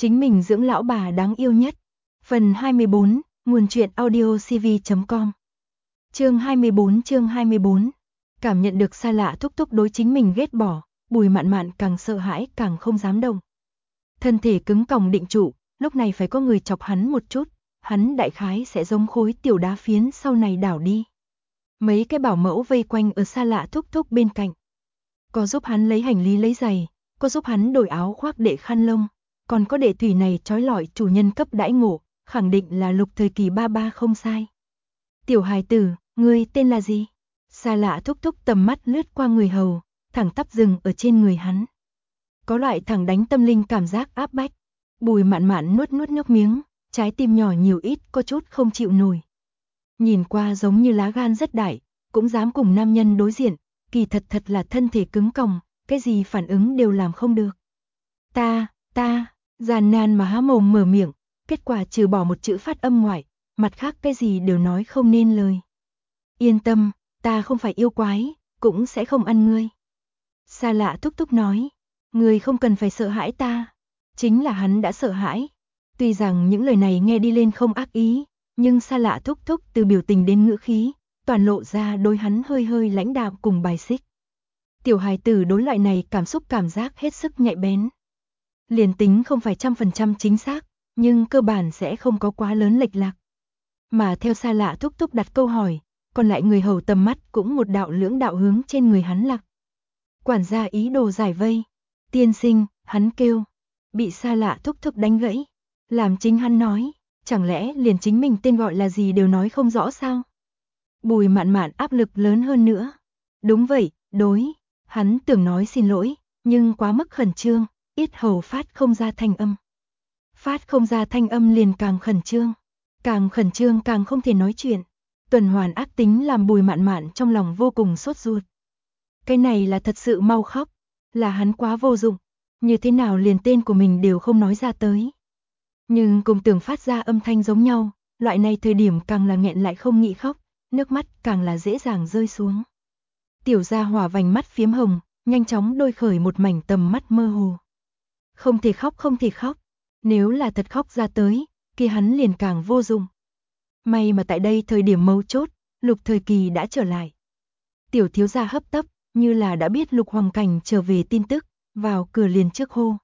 chính mình dưỡng lão bà đáng yêu nhất. Phần 24, nguồn truyện audio cv.com. Chương 24. Cảm nhận được xa lạ thúc thúc đối chính mình ghét bỏ, Bùi Mạn Mạn càng sợ hãi càng không dám động. Thân thể cứng còng định trụ, lúc này phải có người chọc hắn một chút, hắn đại khái sẽ giống khối tiểu đá phiến sau này đảo đi. Mấy cái bảo mẫu vây quanh ở xa lạ thúc thúc bên cạnh. Có giúp hắn lấy hành lý lấy giày, có giúp hắn đổi áo khoác để khăn lông, còn có để thủy này trói lọi chủ nhân cấp đãi ngộ, khẳng định là Lục Thời Kỳ ba ba không sai. Tiểu hài tử, ngươi tên là gì? Xa lạ thúc thúc tầm mắt lướt qua người hầu, thẳng tắp dừng ở trên người hắn. Có loại thẳng đánh tâm linh cảm giác áp bách. Bùi Mạn Mạn nuốt nước miếng, trái tim nhỏ nhiều ít có chút không chịu nổi. Nhìn qua giống như lá gan rất đại, cũng dám cùng nam nhân đối diện, kỳ thật là thân thể cứng còng, cái gì phản ứng đều làm không được. Ta, gian nan mà há mồm mở miệng, kết quả trừ bỏ một chữ phát âm ngoại, mặt khác cái gì đều nói không nên lời. Yên tâm, ta không phải yêu quái, cũng sẽ không ăn ngươi. Xa lạ thúc thúc nói, ngươi không cần phải sợ hãi ta. Chính là hắn đã sợ hãi. Tuy rằng những lời này nghe đi lên không ác ý, nhưng xa lạ thúc thúc từ biểu tình đến ngữ khí, toàn lộ ra đối hắn hơi lãnh đạm cùng bài xích. Tiểu hài tử đối loại này cảm xúc cảm giác hết sức nhạy bén. Liền tính không phải 100% chính xác, nhưng cơ bản sẽ không có quá lớn lệch lạc. Mà theo xa lạ thúc thúc đặt câu hỏi, còn lại người hầu tầm mắt cũng một đạo lưỡng đạo hướng trên người hắn lạc. Quản gia ý đồ giải vây. Tiên sinh, hắn kêu. Bị xa lạ thúc thúc đánh gãy. Làm chính hắn nói, chẳng lẽ liền chính mình tên gọi là gì đều nói không rõ sao? Bùi Mạn Mạn áp lực lớn hơn nữa. Đúng vậy, đối. Hắn tưởng nói xin lỗi, nhưng quá mức khẩn trương, yết hầu phát không ra thanh âm. Phát không ra thanh âm liền càng khẩn trương càng không thể nói chuyện. Tuần hoàn ác tính làm Bùi Mạn Mạn trong lòng vô cùng sốt ruột. Cái này là thật sự mau khóc, là hắn quá vô dụng, như thế nào liền tên của mình đều không nói ra tới. Nhưng cùng tưởng phát ra âm thanh giống nhau, loại này thời điểm càng là nghẹn lại không nghĩ khóc, nước mắt càng là dễ dàng rơi xuống. Tiểu gia hỏa vành mắt phiếm hồng, nhanh chóng đôi khởi một mảnh tầm mắt mơ hồ. Không thể khóc, nếu là thật khóc ra tới, kia hắn liền càng vô dụng. May mà tại đây thời điểm mấu chốt, Lục Thời Kỳ đã trở lại. Tiểu thiếu gia hấp tấp, như là đã biết Lục Hoàng Cảnh trở về tin tức, vào cửa liền trước hô.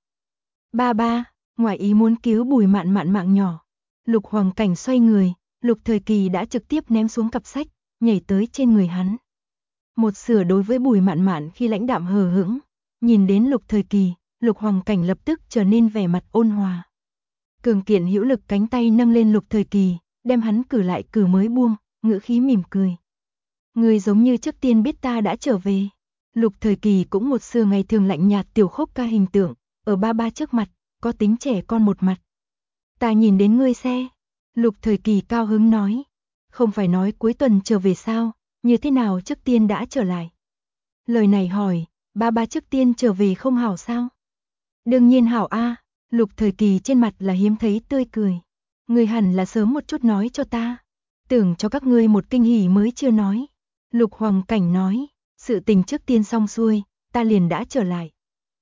Ba, ngoài ý muốn cứu Bùi Mạn Mạn mạng nhỏ. Lục Hoàng Cảnh xoay người, Lục Thời Kỳ đã trực tiếp ném xuống cặp sách, nhảy tới trên người hắn. Một sửa đối với Bùi Mạn Mạn khi lãnh đạm hờ hững, nhìn đến Lục Thời Kỳ, Lục Hoàng Cảnh lập tức trở nên vẻ mặt ôn hòa. Cường kiện hữu lực cánh tay nâng lên Lục Thời Kỳ, đem hắn cử lại cử mới buông, ngữ khí mỉm cười. Người giống như trước tiên biết ta đã trở về. Lục Thời Kỳ cũng một xưa ngày thường lạnh nhạt tiểu khốc ca hình tượng, ở ba trước mặt, có tính trẻ con một mặt. Ta nhìn đến ngươi xe. Lục Thời Kỳ cao hứng nói. Không phải nói cuối tuần trở về sao, như thế nào trước tiên đã trở lại. Lời này hỏi, ba trước tiên trở về không hảo sao? Đương nhiên hảo a. Lục Thời Kỳ trên mặt là hiếm thấy tươi cười. Ngươi hẳn là sớm một chút nói cho ta. Tưởng cho các ngươi một kinh hỉ mới chưa nói. Lục Hoàng Cảnh nói, sự tình trước tiên xong xuôi, ta liền đã trở lại.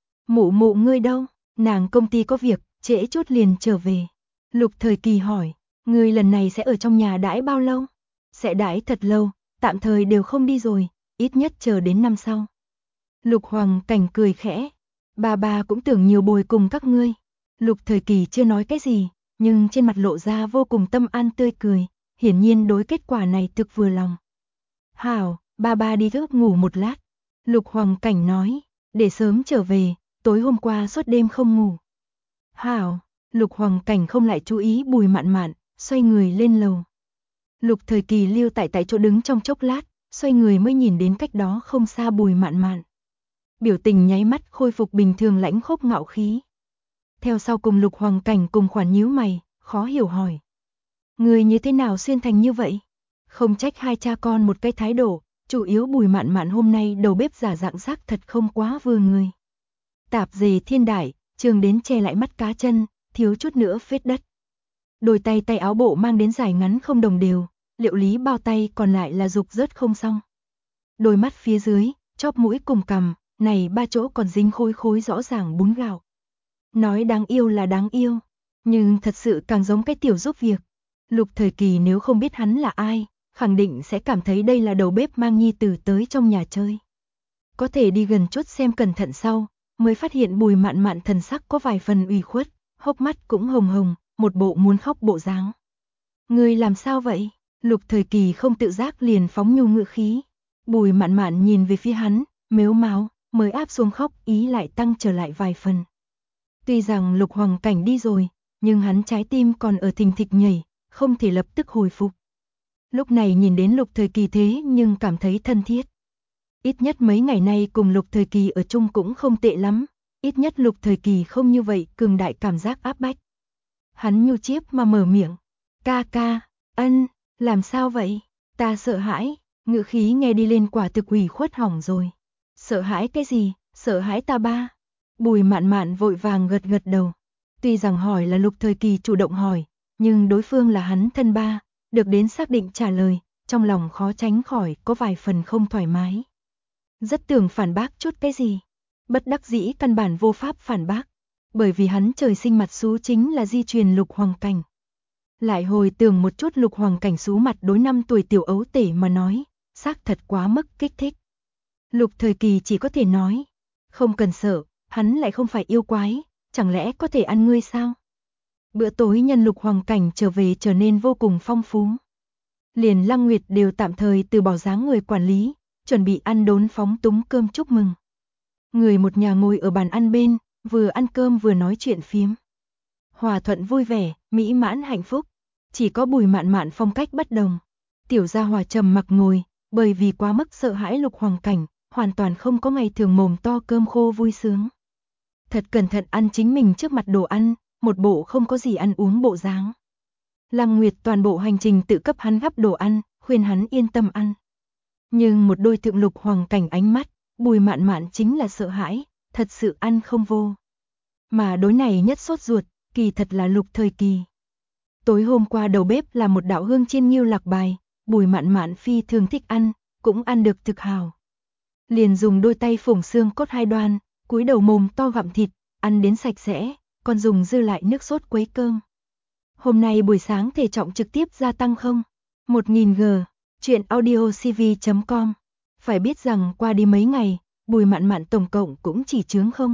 Mụ ngươi đâu? Nàng công ty có việc, trễ chút liền trở về. Lục Thời Kỳ hỏi, ngươi lần này sẽ ở trong nhà đãi bao lâu? Sẽ đãi thật lâu, tạm thời đều không đi rồi, ít nhất chờ đến năm sau. Lục Hoàng Cảnh cười khẽ, ba cũng tưởng nhiều bồi cùng các ngươi. Lục Thời Kỳ chưa nói cái gì, nhưng trên mặt lộ ra vô cùng tâm an tươi cười, hiển nhiên đối kết quả này thực vừa lòng. Hảo, ba đi thức ngủ một lát. Lục Hoàng Cảnh nói, để sớm trở về, tối hôm qua suốt đêm không ngủ. Hảo, Lục Hoàng Cảnh không lại chú ý Bùi Mạn Mạn, xoay người lên lầu. Lục Thời Kỳ lưu tại chỗ đứng trong chốc lát, xoay người mới nhìn đến cách đó không xa Bùi Mạn Mạn. Biểu tình nháy mắt khôi phục bình thường lãnh khốc ngạo khí. Theo sau cùng Lục Hoàng Cảnh cùng khoản nhíu mày, khó hiểu hỏi. Người như thế nào xuyên thành như vậy? Không trách hai cha con một cái thái độ, chủ yếu Bùi Mạn Mạn hôm nay đầu bếp giả dạng sắc thật không quá vừa người. Tạp dề thiên đại, trường đến che lại mắt cá chân, thiếu chút nữa phết đất. Đôi tay áo bộ mang đến dài ngắn không đồng đều, liệu lý bao tay còn lại là dục rớt không xong. Đôi mắt phía dưới, chóp mũi cùng cằm, này ba chỗ còn dính khối rõ ràng bún gạo. Nói đáng yêu là đáng yêu, Nhưng thật sự càng giống cái tiểu giúp việc. Lục Thời Kỳ nếu không biết hắn là ai, khẳng định sẽ cảm thấy đây là đầu bếp mang nhi tử tới trong nhà chơi. Có thể đi gần chút xem cẩn thận sau, mới phát hiện Bùi Mạn Mạn thần sắc có vài phần ủy khuất, hốc mắt cũng hồng hồng, một bộ muốn khóc bộ dáng. Ngươi làm sao vậy? Lục Thời Kỳ không tự giác liền phóng nhu ngữ khí. Bùi Mạn Mạn nhìn về phía hắn, mếu máo, mới áp xuống khóc, ý lại tăng trở lại vài phần. Tuy rằng Lục Hoàng Cảnh đi rồi, nhưng hắn trái tim còn ở thình thịch nhảy, không thể lập tức hồi phục. Lúc này nhìn đến Lục Thời Kỳ thế nhưng cảm thấy thân thiết. Ít nhất mấy ngày nay cùng Lục Thời Kỳ ở chung cũng không tệ lắm, ít nhất Lục Thời Kỳ không như vậy cường đại cảm giác áp bách. Hắn nhu chiếp mà mở miệng, ca ca, ân, làm sao vậy? Ta sợ hãi, ngữ khí nghe đi lên quả thực ủy khuất hỏng rồi. Sợ hãi cái gì? Sợ hãi ta ba? Bùi Mạn Mạn vội vàng gật gật đầu. Tuy rằng hỏi là Lục Thời Kỳ chủ động hỏi, nhưng đối phương là hắn thân ba, được đến xác định trả lời, trong lòng khó tránh khỏi có vài phần không thoải mái. Rất tưởng phản bác chút cái gì. Bất đắc dĩ căn bản vô pháp phản bác, bởi vì hắn trời sinh mặt xú chính là di truyền Lục Hoàng Cảnh. Lại hồi tưởng một chút Lục Hoàng Cảnh xú mặt đối 5 tuổi tiểu ấu tể mà nói, xác thật quá mức kích thích. Lục Thời Kỳ chỉ có thể nói, không cần sợ, hắn lại không phải yêu quái, chẳng lẽ có thể ăn ngươi sao? Bữa tối nhân Lục Hoàng Cảnh trở về trở nên vô cùng phong phú. Liền Lăng Nguyệt đều tạm thời từ bỏ dáng người quản lý, chuẩn bị ăn đốn phóng túng cơm chúc mừng. Người một nhà ngồi ở bàn ăn bên, vừa ăn cơm vừa nói chuyện phiếm. Hòa thuận vui vẻ, mỹ mãn hạnh phúc, chỉ có Bùi Mạn Mạn phong cách bất đồng. Tiểu gia hòa trầm mặc ngồi, bởi vì quá mức sợ hãi Lục Hoàng Cảnh, hoàn toàn không có ngày thường mồm to cơm khô vui sướng. Thật cẩn thận ăn chính mình trước mặt đồ ăn, một bộ không có gì ăn uống bộ dáng. Lăng Nguyệt toàn bộ hành trình tự cấp hắn gắp đồ ăn, khuyên hắn yên tâm ăn. Nhưng một đôi thượng Lục Hoàng Cảnh ánh mắt, Bùi Mạn Mạn chính là sợ hãi, thật sự ăn không vô. Mà đối này nhất sốt ruột, kỳ thật là Lục Thời Kỳ. Tối hôm qua đầu bếp là một đạo hương chiên nghiêu lạc bài, Bùi Mạn Mạn phi thường thích ăn, cũng ăn được thực hào. Liền dùng đôi tay phủng xương cốt hai đoan, cúi đầu mồm to gặm thịt, ăn đến sạch sẽ, còn dùng dư lại nước sốt quấy cơm. Hôm nay buổi sáng thể trọng trực tiếp gia tăng không? 1000G, chuyện audiocv.com. Phải biết rằng qua đi mấy ngày, Bùi Mạn Mạn tổng cộng cũng chỉ chướng không.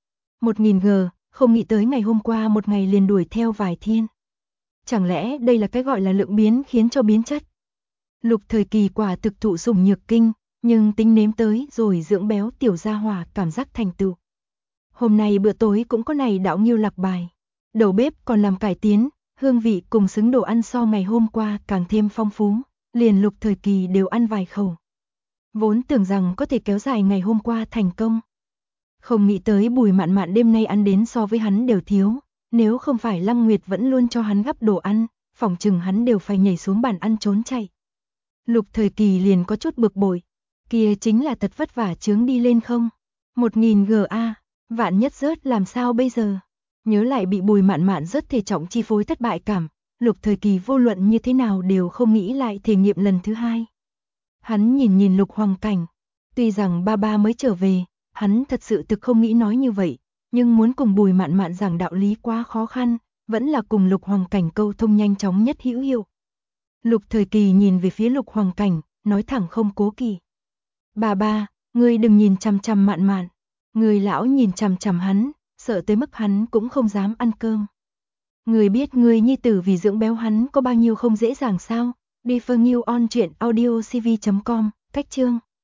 1000G, không nghĩ tới ngày hôm qua một ngày liền đuổi theo vài thiên. Chẳng lẽ đây là cái gọi là lượng biến khiến cho biến chất? Lục Thời Kỳ quả thực thụ sủng nhược kinh, nhưng tính nếm tới rồi dưỡng béo tiểu gia hỏa cảm giác thành tựu. Hôm nay bữa tối cũng có này đạo nghiêu lạc bài. Đầu bếp còn làm cải tiến, hương vị cùng xứng đồ ăn so ngày hôm qua càng thêm phong phú, liền Lục Thời Kỳ đều ăn vài khẩu. Vốn tưởng rằng có thể kéo dài ngày hôm qua thành công. Không nghĩ tới Bùi Mạn Mạn đêm nay ăn đến so với hắn đều thiếu, nếu không phải Lăng Nguyệt vẫn luôn cho hắn gắp đồ ăn, phỏng chừng hắn đều phải nhảy xuống bàn ăn trốn chạy. Lục Thời Kỳ liền có chút bực bội, kia chính là thật vất vả chướng đi lên không? 1000G, vạn nhất rớt làm sao bây giờ? Nhớ lại bị Bùi Mạn Mạn rớt thể trọng chi phối thất bại cảm, Lục Thời Kỳ vô luận như thế nào đều không nghĩ lại thể nghiệm lần thứ hai. Hắn nhìn Lục Hoàng Cảnh, tuy rằng ba ba mới trở về, hắn thật sự thực không nghĩ nói như vậy, nhưng muốn cùng Bùi Mạn Mạn giảng đạo lý quá khó khăn, vẫn là cùng Lục Hoàng Cảnh câu thông nhanh chóng nhất hữu hiệu. Lục Thời Kỳ nhìn về phía Lục Hoàng Cảnh, nói thẳng không cố kỵ. Bà ba, ngươi đừng nhìn chằm chằm Mạn Mạn. Người lão nhìn chằm chằm hắn, sợ tới mức hắn cũng không dám ăn cơm. Người biết người nhi tử vì dưỡng béo hắn có bao nhiêu không dễ dàng sao? Đi Phương Nhiêu on chuyện audiocv.com, cách chương.